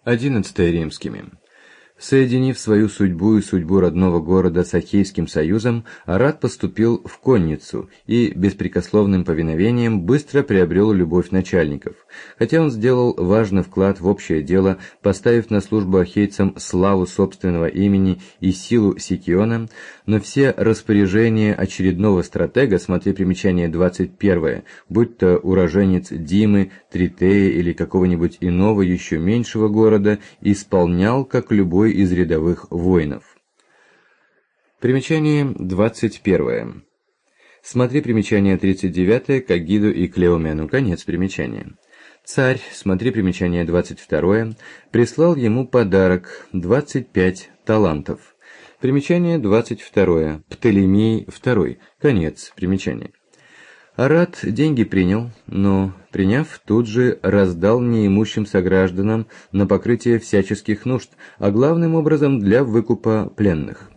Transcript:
11 римскими. Соединив свою судьбу и судьбу родного города с Ахейским союзом, Арат поступил в конницу и беспрекословным повиновением быстро приобрел любовь начальников. Хотя он сделал важный вклад в общее дело, поставив на службу ахейцам славу собственного имени и силу Сикиона, но все распоряжения очередного стратега, смотри примечание 21, будь то уроженец Димы, Тритея или какого-нибудь иного еще меньшего города, исполнял как любой из рядовых воинов. Примечание 21. Смотри примечание 39 к Агиду и Клеомену. Конец примечания. Царь, смотри примечание 22, прислал ему подарок 25 талантов. Примечание 22. Птолемей II. Конец примечания. Арат деньги принял, но, приняв, тут же раздал неимущим согражданам на покрытие всяческих нужд, а главным образом для выкупа пленных.